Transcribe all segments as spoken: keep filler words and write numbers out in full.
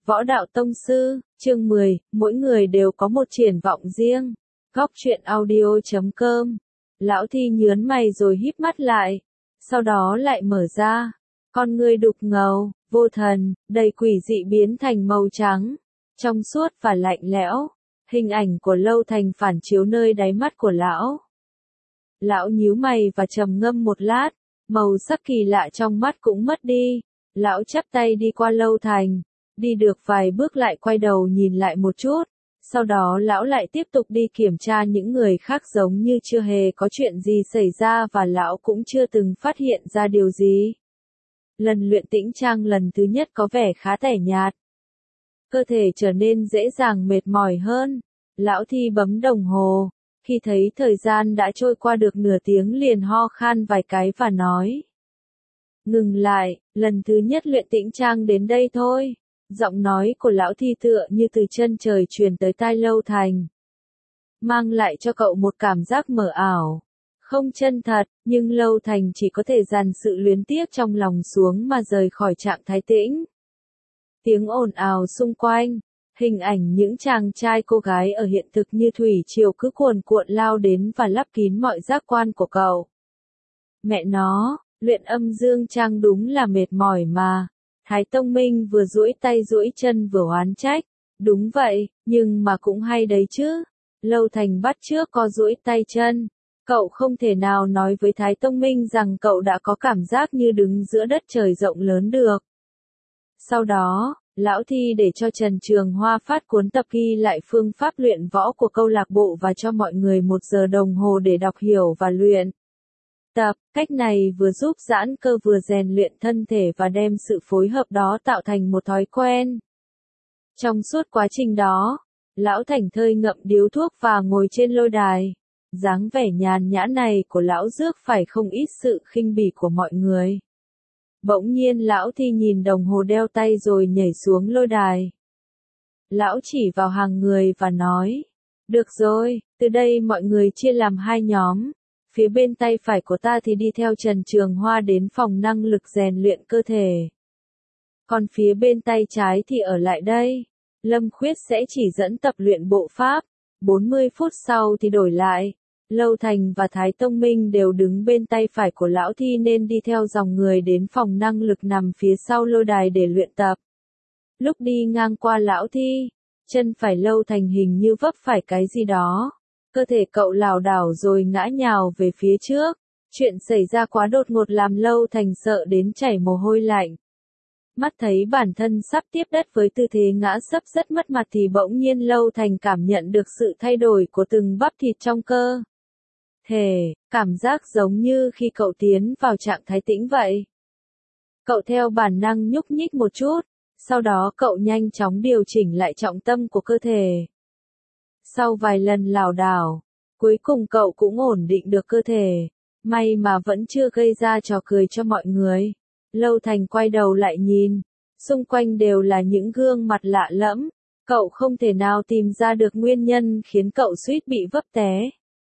Võ đạo tông sư, chương mười, mỗi người đều có một triển vọng riêng. Góc truyện audio chấm com. Lão Thi nhớn mày rồi híp mắt lại, sau đó lại mở ra. Con ngươi đục ngầu, vô thần, đầy quỷ dị biến thành màu trắng, trong suốt và lạnh lẽo. Hình ảnh của Lâu Thành phản chiếu nơi đáy mắt của lão. Lão nhíu mày và trầm ngâm một lát, màu sắc kỳ lạ trong mắt cũng mất đi. Lão chắp tay đi qua Lâu Thành, đi được vài bước lại quay đầu nhìn lại một chút, sau đó lão lại tiếp tục đi kiểm tra những người khác giống như chưa hề có chuyện gì xảy ra và lão cũng chưa từng phát hiện ra điều gì. Lần luyện tĩnh trang lần thứ nhất có vẻ khá tẻ nhạt. Cơ thể trở nên dễ dàng mệt mỏi hơn. Lão Thi bấm đồng hồ, khi thấy thời gian đã trôi qua được nửa tiếng liền ho khan vài cái và nói. Ngừng lại, lần thứ nhất luyện tĩnh trang đến đây thôi. Giọng nói của lão Thi tựa như từ chân trời truyền tới tai Lâu Thành. Mang lại cho cậu một cảm giác mờ ảo. Không chân thật, nhưng Lâu Thành chỉ có thể dàn sự luyến tiếc trong lòng xuống mà rời khỏi trạng thái tĩnh. Tiếng ồn ào xung quanh, hình ảnh những chàng trai cô gái ở hiện thực như thủy triều cứ cuồn cuộn lao đến và lấp kín mọi giác quan của cậu. Mẹ nó, luyện âm dương trang đúng là mệt mỏi mà. Thái Tông Minh vừa duỗi tay duỗi chân vừa oán trách. Đúng vậy, nhưng mà cũng hay đấy chứ. Lâu Thành bắt chước co duỗi tay chân. Cậu không thể nào nói với Thái Tông Minh rằng cậu đã có cảm giác như đứng giữa đất trời rộng lớn được. Sau đó, Lão Thi để cho Trần Trường Hoa phát cuốn tập ghi lại phương pháp luyện võ của câu lạc bộ và cho mọi người một giờ đồng hồ để đọc hiểu và luyện tập. Cách này vừa giúp giãn cơ vừa rèn luyện thân thể và đem sự phối hợp đó tạo thành một thói quen. Trong suốt quá trình đó, Lão Thành thơi ngậm điếu thuốc và ngồi trên lôi đài. Dáng vẻ nhàn nhã này của Lão rước phải không ít sự khinh bỉ của mọi người. Bỗng nhiên Lão Thi nhìn đồng hồ đeo tay rồi nhảy xuống lôi đài. Lão chỉ vào hàng người và nói. Được rồi, từ đây mọi người chia làm hai nhóm. Phía bên tay phải của ta thì đi theo Trần Trường Hoa đến phòng năng lực rèn luyện cơ thể. Còn phía bên tay trái thì ở lại đây. Lâm Khuyết sẽ chỉ dẫn tập luyện bộ pháp. bốn mươi phút sau thì đổi lại. Lâu Thành và Thái Tông Minh đều đứng bên tay phải của Lão Thi nên đi theo dòng người đến phòng năng lực nằm phía sau lôi đài để luyện tập. Lúc đi ngang qua Lão Thi, chân phải Lâu Thành hình như vấp phải cái gì đó. Cơ thể cậu lảo đảo rồi ngã nhào về phía trước. Chuyện xảy ra quá đột ngột làm Lâu Thành sợ đến chảy mồ hôi lạnh. Mắt thấy bản thân sắp tiếp đất với tư thế ngã sấp rất mất mặt thì bỗng nhiên Lâu Thành cảm nhận được sự thay đổi của từng bắp thịt trong cơ thể, cảm giác giống như khi cậu tiến vào trạng thái tĩnh vậy. Cậu theo bản năng nhúc nhích một chút, sau đó cậu nhanh chóng điều chỉnh lại trọng tâm của cơ thể. Sau vài lần lảo đảo, cuối cùng cậu cũng ổn định được cơ thể, may mà vẫn chưa gây ra trò cười cho mọi người. Lâu Thành quay đầu lại nhìn, xung quanh đều là những gương mặt lạ lẫm, cậu không thể nào tìm ra được nguyên nhân khiến cậu suýt bị vấp té.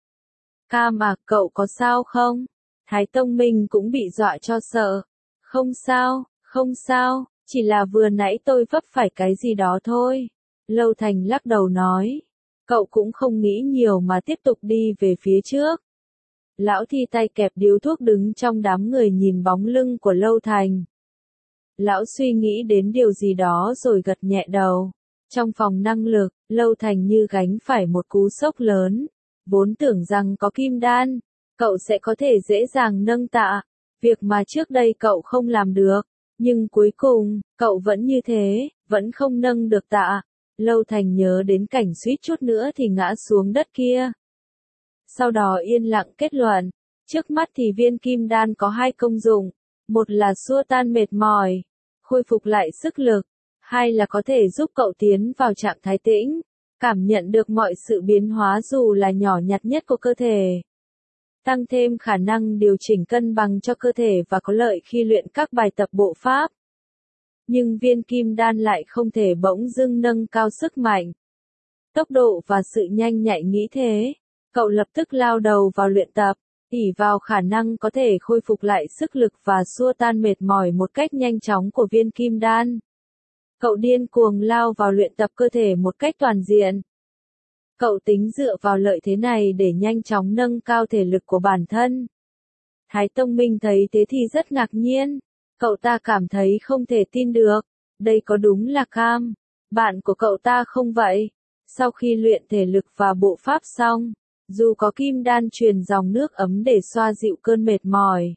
Ca mà, cậu có sao không? Thái Tông Minh cũng bị dọa cho sợ. Không sao, không sao, chỉ là vừa nãy tôi vấp phải cái gì đó thôi. Lâu Thành lắc đầu nói. Cậu cũng không nghĩ nhiều mà tiếp tục đi về phía trước. Lão Thi tay kẹp điếu thuốc đứng trong đám người nhìn bóng lưng của Lâu Thành. Lão suy nghĩ đến điều gì đó rồi gật nhẹ đầu. Trong phòng năng lực, Lâu Thành như gánh phải một cú sốc lớn. Vốn tưởng rằng có kim đan, cậu sẽ có thể dễ dàng nâng tạ, việc mà trước đây cậu không làm được, nhưng cuối cùng, cậu vẫn như thế, vẫn không nâng được tạ. Lâu Thành nhớ đến cảnh suýt chút nữa thì ngã xuống đất kia. Sau đó yên lặng kết luận, trước mắt thì viên kim đan có hai công dụng, một là xua tan mệt mỏi, khôi phục lại sức lực, hai là có thể giúp cậu tiến vào trạng thái tĩnh. Cảm nhận được mọi sự biến hóa dù là nhỏ nhặt nhất của cơ thể. Tăng thêm khả năng điều chỉnh cân bằng cho cơ thể và có lợi khi luyện các bài tập bộ pháp. Nhưng viên kim đan lại không thể bỗng dưng nâng cao sức mạnh, tốc độ và sự nhanh nhạy nghĩ thế. Cậu lập tức lao đầu vào luyện tập, ỷ vào khả năng có thể khôi phục lại sức lực và xua tan mệt mỏi một cách nhanh chóng của viên kim đan. Cậu điên cuồng lao vào luyện tập cơ thể một cách toàn diện. Cậu tính dựa vào lợi thế này để nhanh chóng nâng cao thể lực của bản thân. Thái Tông Minh thấy thế thì rất ngạc nhiên. Cậu ta cảm thấy không thể tin được. Đây có đúng là Cam, bạn của cậu ta không vậy? Sau khi luyện thể lực và bộ pháp xong, dù có kim đan truyền dòng nước ấm để xoa dịu cơn mệt mỏi,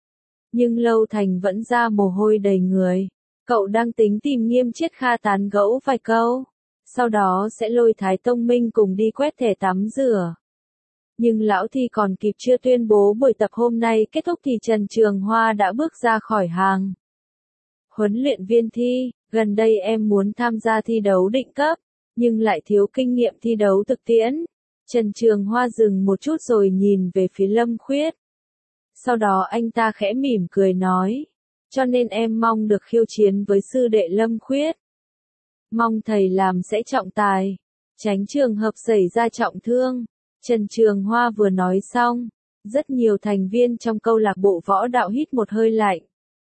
nhưng Lâu Thành vẫn ra mồ hôi đầy người. Cậu đang tính tìm Nghiêm Chiết Kha tán gẫu vài câu, sau đó sẽ lôi Thái Tông Minh cùng đi quét thẻ tắm rửa. Nhưng lão thi còn kịp chưa tuyên bố buổi tập hôm nay kết thúc thì Trần Trường Hoa đã bước ra khỏi hàng. Huấn luyện viên Thi, gần đây em muốn tham gia thi đấu định cấp, nhưng lại thiếu kinh nghiệm thi đấu thực tiễn. Trần Trường Hoa dừng một chút rồi nhìn về phía Lâm Khuyết. Sau đó anh ta khẽ mỉm cười nói, cho nên em mong được khiêu chiến với sư đệ Lâm Khuyết. Mong thầy làm sẽ trọng tài, tránh trường hợp xảy ra trọng thương. Trần Trường Hoa vừa nói xong, rất nhiều thành viên trong câu lạc bộ võ đạo hít một hơi lạnh.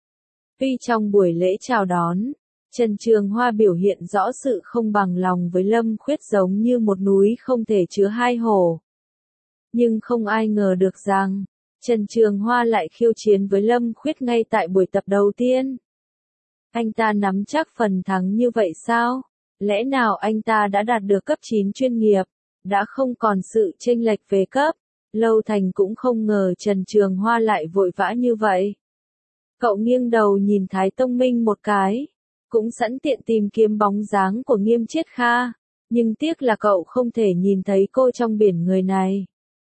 Tuy trong buổi lễ chào đón, Trần Trường Hoa biểu hiện rõ sự không bằng lòng với Lâm Khuyết giống như một núi không thể chứa hai hổ. Nhưng không ai ngờ được rằng, Trần Trường Hoa lại khiêu chiến với Lâm Khuyết ngay tại buổi tập đầu tiên. Anh ta nắm chắc phần thắng như vậy sao? Lẽ nào anh ta đã đạt được cấp chín chuyên nghiệp, đã không còn sự chênh lệch về cấp? Lâu Thành cũng không ngờ Trần Trường Hoa lại vội vã như vậy. Cậu nghiêng đầu nhìn Thái Tông Minh một cái, cũng sẵn tiện tìm kiếm bóng dáng của Nghiêm Chiết Kha, nhưng tiếc là cậu không thể nhìn thấy cô trong biển người này.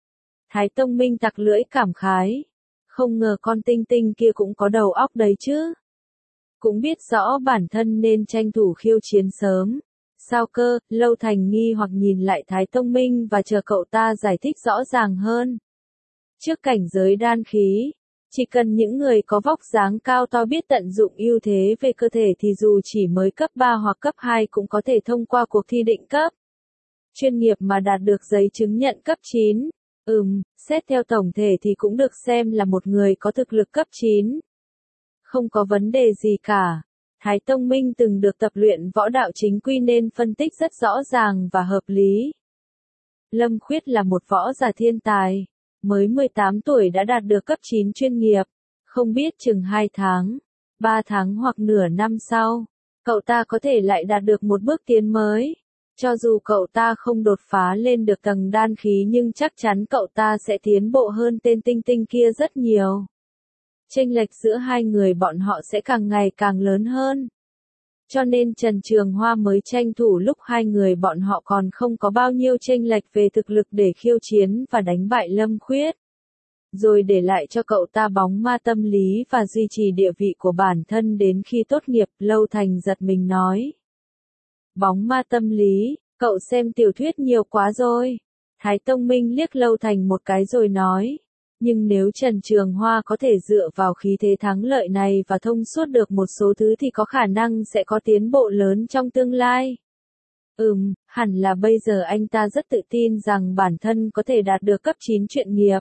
Thái Tông Minh tặc lưỡi cảm khái, không ngờ con tinh tinh kia cũng có đầu óc đấy chứ. Cũng biết rõ bản thân nên tranh thủ khiêu chiến sớm. Sao cơ? Lâu Thành nghi hoặc nhìn lại Thái Tông Minh và chờ cậu ta giải thích rõ ràng hơn. Trước cảnh giới đan khí, chỉ cần những người có vóc dáng cao to biết tận dụng ưu thế về cơ thể thì dù chỉ mới cấp ba hoặc cấp hai cũng có thể thông qua cuộc thi định cấp chuyên nghiệp mà đạt được giấy chứng nhận cấp chín. Ừm, xét theo tổng thể thì cũng được xem là một người có thực lực cấp chín. Không có vấn đề gì cả. Thái Tông Minh từng được tập luyện võ đạo chính quy nên phân tích rất rõ ràng và hợp lý. Lâm Khuyết là một võ giả thiên tài, mới mười tám tuổi đã đạt được cấp chín chuyên nghiệp, không biết chừng hai tháng, ba tháng hoặc nửa năm sau, cậu ta có thể lại đạt được một bước tiến mới. Cho dù cậu ta không đột phá lên được tầng đan khí nhưng chắc chắn cậu ta sẽ tiến bộ hơn tên tinh tinh kia rất nhiều. Chênh lệch giữa hai người bọn họ sẽ càng ngày càng lớn hơn. Cho nên Trần Trường Hoa mới tranh thủ lúc hai người bọn họ còn không có bao nhiêu chênh lệch về thực lực để khiêu chiến và đánh bại Lâm Khuyết. Rồi để lại cho cậu ta bóng ma tâm lý và duy trì địa vị của bản thân đến khi tốt nghiệp. Lâu Thành giật mình nói. Bóng ma tâm lý, cậu xem tiểu thuyết nhiều quá rồi. Thái Tông Minh liếc Lâu Thành một cái rồi nói. Nhưng nếu Trần Trường Hoa có thể dựa vào khí thế thắng lợi này và thông suốt được một số thứ thì có khả năng sẽ có tiến bộ lớn trong tương lai. Ừm, hẳn là bây giờ anh ta rất tự tin rằng bản thân có thể đạt được cấp chín chuyên nghiệp.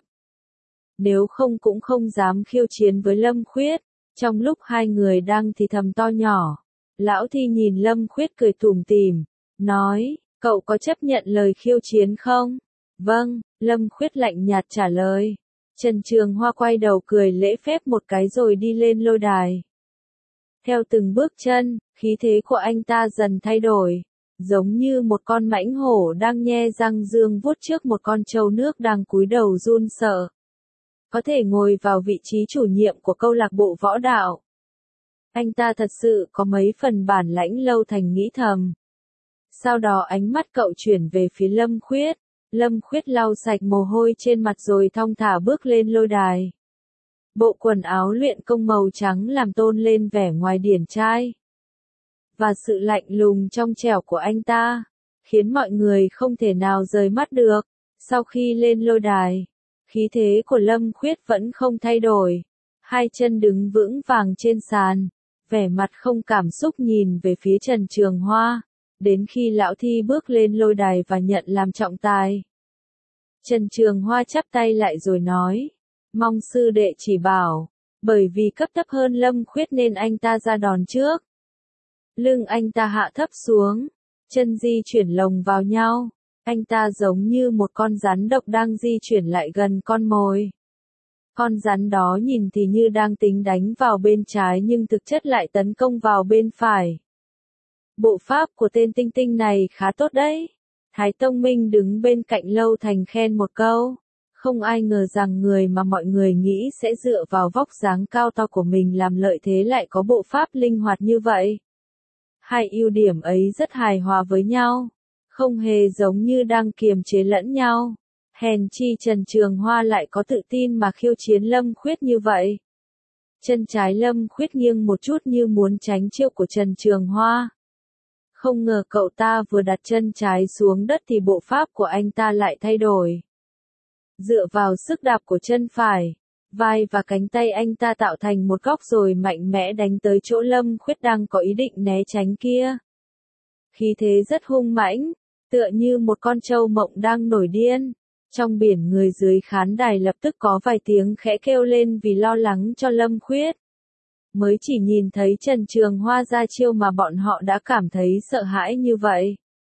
Nếu không cũng không dám khiêu chiến với Lâm Khuyết. Trong lúc hai người đang thì thầm to nhỏ, Lão Thi nhìn Lâm Khuyết cười tủm tỉm, nói, cậu có chấp nhận lời khiêu chiến không? Vâng, Lâm Khuyết lạnh nhạt trả lời. Trần Trường Hoa quay đầu cười lễ phép một cái rồi đi lên lôi đài. Theo từng bước chân, khí thế của anh ta dần thay đổi, giống như một con mãnh hổ đang nhe răng dương vuốt trước một con trâu nước đang cúi đầu run sợ. Có thể ngồi vào vị trí chủ nhiệm của câu lạc bộ võ đạo. Anh ta thật sự có mấy phần bản lãnh. Lâu Thành nghĩ thầm. Sau đó ánh mắt cậu chuyển về phía Lâm Khuyết. Lâm Khuyết lau sạch mồ hôi trên mặt rồi thong thả bước lên lôi đài. Bộ quần áo luyện công màu trắng làm tôn lên vẻ ngoài điển trai. Và sự lạnh lùng trong trẻo của anh ta, khiến mọi người không thể nào rời mắt được. Sau khi lên lôi đài, khí thế của Lâm Khuyết vẫn không thay đổi. Hai chân đứng vững vàng trên sàn, vẻ mặt không cảm xúc nhìn về phía Trần Trường Hoa. Đến khi Lão Thi bước lên lôi đài và nhận làm trọng tài. Trần Trường Hoa chắp tay lại rồi nói, mong sư đệ chỉ bảo, bởi vì cấp thấp hơn Lâm Khuyết nên anh ta ra đòn trước. Lưng anh ta hạ thấp xuống, chân di chuyển lồng vào nhau. Anh ta giống như một con rắn độc đang di chuyển lại gần con mồi. Con rắn đó nhìn thì như đang tính đánh vào bên trái nhưng thực chất lại tấn công vào bên phải. Bộ pháp của tên tinh tinh này khá tốt đấy. Thái Tông Minh đứng bên cạnh Lâu Thành khen một câu. Không ai ngờ rằng người mà mọi người nghĩ sẽ dựa vào vóc dáng cao to của mình làm lợi thế lại có bộ pháp linh hoạt như vậy. Hai ưu điểm ấy rất hài hòa với nhau, không hề giống như đang kiềm chế lẫn nhau. Hèn chi Trần Trường Hoa lại có tự tin mà khiêu chiến Lâm Khuyết như vậy. Chân trái Lâm Khuyết nghiêng một chút như muốn tránh chiêu của Trần Trường Hoa. Không ngờ cậu ta vừa đặt chân trái xuống đất thì bộ pháp của anh ta lại thay đổi. Dựa vào sức đạp của chân phải, vai và cánh tay anh ta tạo thành một góc rồi mạnh mẽ đánh tới chỗ Lâm Khuyết đang có ý định né tránh kia. Khí thế rất hung mãnh, tựa như một con trâu mộng đang nổi điên. Trong biển người dưới khán đài lập tức có vài tiếng khẽ kêu lên vì lo lắng cho Lâm Khuyết. Mới chỉ nhìn thấy Trần Trường Hoa ra chiêu mà bọn họ đã cảm thấy sợ hãi như vậy.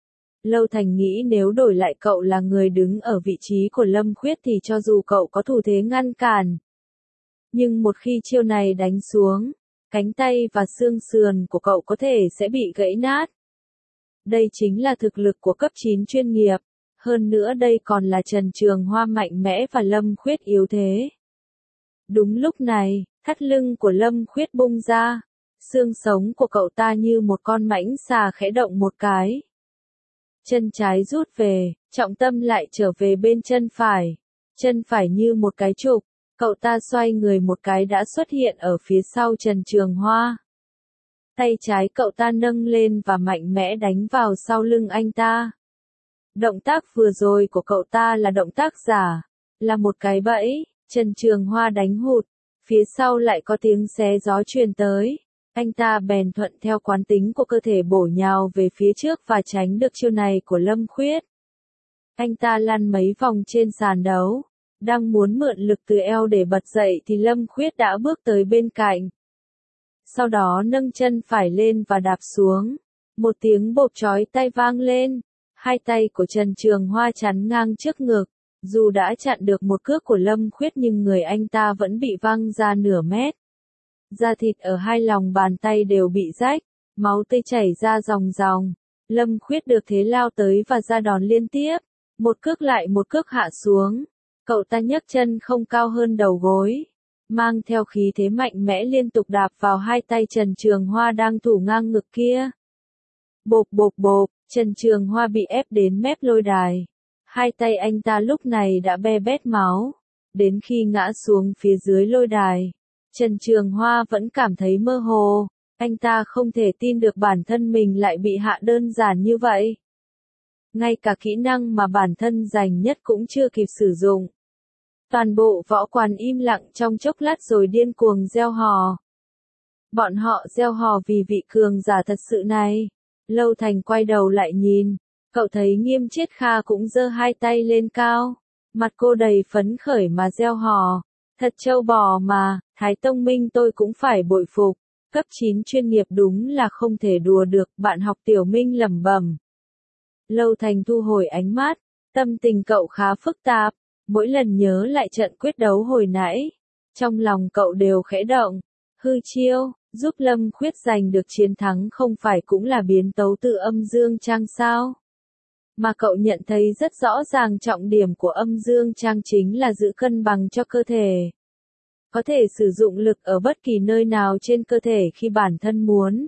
Lâu Thành nghĩ nếu đổi lại cậu là người đứng ở vị trí của Lâm Khuyết thì cho dù cậu có thủ thế ngăn cản. Nhưng một khi chiêu này đánh xuống, cánh tay và xương sườn của cậu có thể sẽ bị gãy nát. Đây chính là thực lực của cấp chín chuyên nghiệp. Hơn nữa đây còn là Trần Trường Hoa mạnh mẽ và Lâm Khuyết yếu thế. Đúng lúc này, thắt lưng của Lâm Khuyết bung ra. Xương sống của cậu ta như một con mãnh xà khẽ động một cái. Chân trái rút về, trọng tâm lại trở về bên chân phải. Chân phải như một cái trục, cậu ta xoay người một cái đã xuất hiện ở phía sau Trần Trường Hoa. Tay trái cậu ta nâng lên và mạnh mẽ đánh vào sau lưng anh ta. Động tác vừa rồi của cậu ta là động tác giả, là một cái bẫy. Trần Trường Hoa đánh hụt, phía sau lại có tiếng xé gió truyền tới. Anh ta bèn thuận theo quán tính của cơ thể bổ nhào về phía trước và tránh được chiêu này của Lâm Khuyết. Anh ta lăn mấy vòng trên sàn đấu, đang muốn mượn lực từ eo để bật dậy thì Lâm Khuyết đã bước tới bên cạnh. Sau đó nâng chân phải lên và đạp xuống. Một tiếng bộp chói tai vang lên. Hai tay của Trần Trường Hoa chắn ngang trước ngực. Dù đã chặn được một cước của Lâm Khuyết nhưng người anh ta vẫn bị văng ra nửa mét. Da thịt ở hai lòng bàn tay đều bị rách, máu tươi chảy ra ròng ròng. Lâm Khuyết được thế lao tới và ra đòn liên tiếp. Một cước lại một cước hạ xuống. Cậu ta nhấc chân không cao hơn đầu gối. Mang theo khí thế mạnh mẽ liên tục đạp vào hai tay Trần Trường Hoa đang thủ ngang ngực kia. Bộp bộp bộp, Trần Trường Hoa bị ép đến mép lôi đài. Hai tay anh ta lúc này đã be bét máu. Đến khi ngã xuống phía dưới lôi đài, Trần Trường Hoa vẫn cảm thấy mơ hồ. Anh ta không thể tin được bản thân mình lại bị hạ đơn giản như vậy. Ngay cả kỹ năng mà bản thân dành nhất cũng chưa kịp sử dụng. Toàn bộ võ quán im lặng trong chốc lát rồi điên cuồng reo hò. Bọn họ reo hò vì vị cường giả thật sự này. Lâu Thành quay đầu lại nhìn, cậu thấy Nghiêm Chiết Kha cũng giơ hai tay lên cao. Mặt cô đầy phấn khởi mà reo hò. Thật trâu bò mà, Thái Tông Minh tôi cũng phải bội phục. Cấp chín chuyên nghiệp đúng là không thể đùa được, bạn học Tiểu Minh lẩm bẩm. Lâu Thành thu hồi ánh mắt, tâm tình cậu khá phức tạp. Mỗi lần nhớ lại trận quyết đấu hồi nãy, trong lòng cậu đều khẽ động. Hư chiêu, giúp Lâm Khuyết giành được chiến thắng không phải cũng là biến tấu từ âm dương trang sao? Mà cậu nhận thấy rất rõ ràng trọng điểm của âm dương trang chính là giữ cân bằng cho cơ thể. Có thể sử dụng lực ở bất kỳ nơi nào trên cơ thể khi bản thân muốn.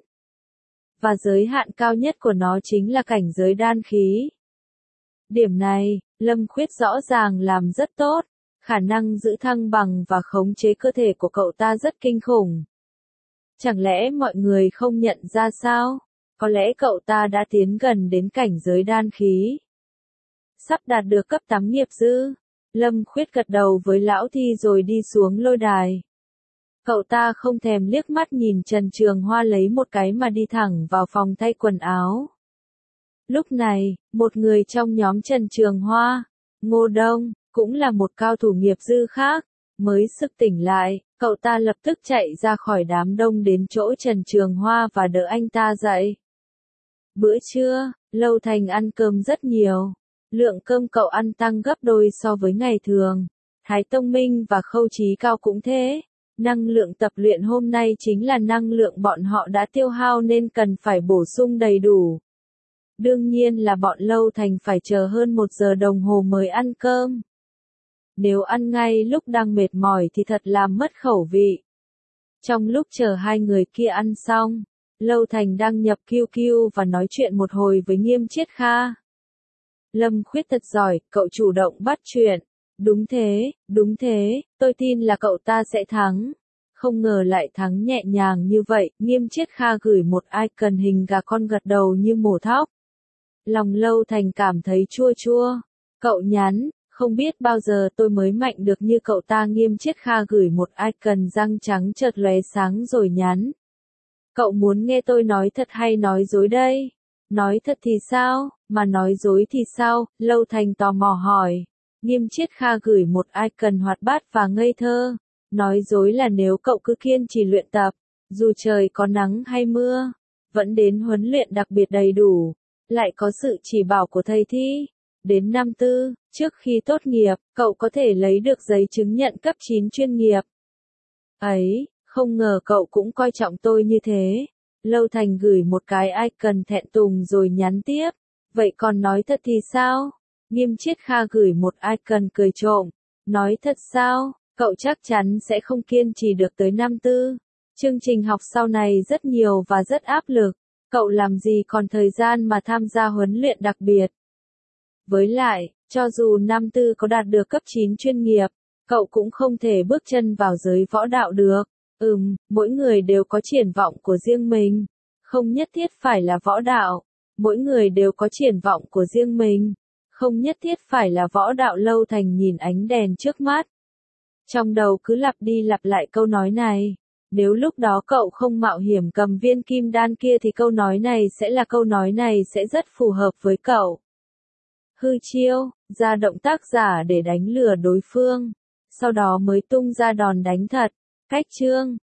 Và giới hạn cao nhất của nó chính là cảnh giới đan khí. Điểm này, Lâm Khuyết rõ ràng làm rất tốt, khả năng giữ thăng bằng và khống chế cơ thể của cậu ta rất kinh khủng. Chẳng lẽ mọi người không nhận ra sao? Có lẽ cậu ta đã tiến gần đến cảnh giới đan khí. Sắp đạt được cấp tám nghiệp dư. Lâm Khuyết gật đầu với lão thi rồi đi xuống lôi đài. Cậu ta không thèm liếc mắt nhìn Trần Trường Hoa lấy một cái mà đi thẳng vào phòng thay quần áo. Lúc này, một người trong nhóm Trần Trường Hoa, Ngô Đông, cũng là một cao thủ nghiệp dư khác, Mới sực tỉnh lại, cậu ta lập tức chạy ra khỏi đám đông đến chỗ Trần Trường Hoa và đỡ anh ta dậy. Bữa trưa, Lâu Thành ăn cơm rất nhiều. Lượng cơm cậu ăn tăng gấp đôi so với ngày thường. Thái Tông Minh và Khâu Chí Cao cũng thế. Năng lượng tập luyện hôm nay chính là năng lượng bọn họ đã tiêu hao nên cần phải bổ sung đầy đủ. Đương nhiên là bọn Lâu Thành phải chờ hơn một giờ đồng hồ mới ăn cơm. Nếu ăn ngay lúc đang mệt mỏi thì thật làm mất khẩu vị. Trong lúc chờ hai người kia ăn xong, Lâu Thành đang nhập quy quy và nói chuyện một hồi với Nghiêm Triết Kha. Lâm Khuyết thật giỏi, cậu chủ động bắt chuyện. Đúng thế, đúng thế, tôi tin là cậu ta sẽ thắng. Không ngờ lại thắng nhẹ nhàng như vậy, Nghiêm Triết Kha gửi một icon hình gà con gật đầu như mổ thóc. Lòng Lâu Thành cảm thấy chua chua. Cậu nhắn, không biết bao giờ tôi mới mạnh được như cậu ta. Nghiêm Triết Kha gửi một icon răng trắng chợt lóe sáng rồi nhắn. Cậu muốn nghe tôi nói thật hay nói dối đây? Nói thật thì sao, mà nói dối thì sao? Lâu Thành tò mò hỏi. Nghiêm Triết Kha gửi một icon hoạt bát và ngây thơ. Nói dối là nếu cậu cứ kiên trì luyện tập, dù trời có nắng hay mưa, vẫn đến huấn luyện đặc biệt đầy đủ, lại có sự chỉ bảo của thầy thi. Đến năm tư, trước khi tốt nghiệp, cậu có thể lấy được giấy chứng nhận cấp chín chuyên nghiệp. Ấy, không ngờ cậu cũng coi trọng tôi như thế. Lâu Thành gửi một cái icon thẹn thùng rồi nhắn tiếp. Vậy còn nói thật thì sao? Nghiêm Triết Kha gửi một icon cười trộm. Nói thật sao? Cậu chắc chắn sẽ không kiên trì được tới năm tư. Chương trình học sau này rất nhiều và rất áp lực. Cậu làm gì còn thời gian mà tham gia huấn luyện đặc biệt. Với lại, cho dù năm tư có đạt được cấp chín chuyên nghiệp, cậu cũng không thể bước chân vào giới võ đạo được. Ừm, mỗi người đều có triển vọng của riêng mình. Không nhất thiết phải là võ đạo. Mỗi người đều có triển vọng của riêng mình. Không nhất thiết phải là võ đạo. Lâu Thành nhìn ánh đèn trước mắt. Trong đầu cứ lặp đi lặp lại câu nói này. Nếu lúc đó cậu không mạo hiểm cầm viên kim đan kia thì câu nói này sẽ là câu nói này sẽ rất phù hợp với cậu. Hư chiêu, ra động tác giả để đánh lừa đối phương. Sau đó mới tung ra đòn đánh thật. Cách chương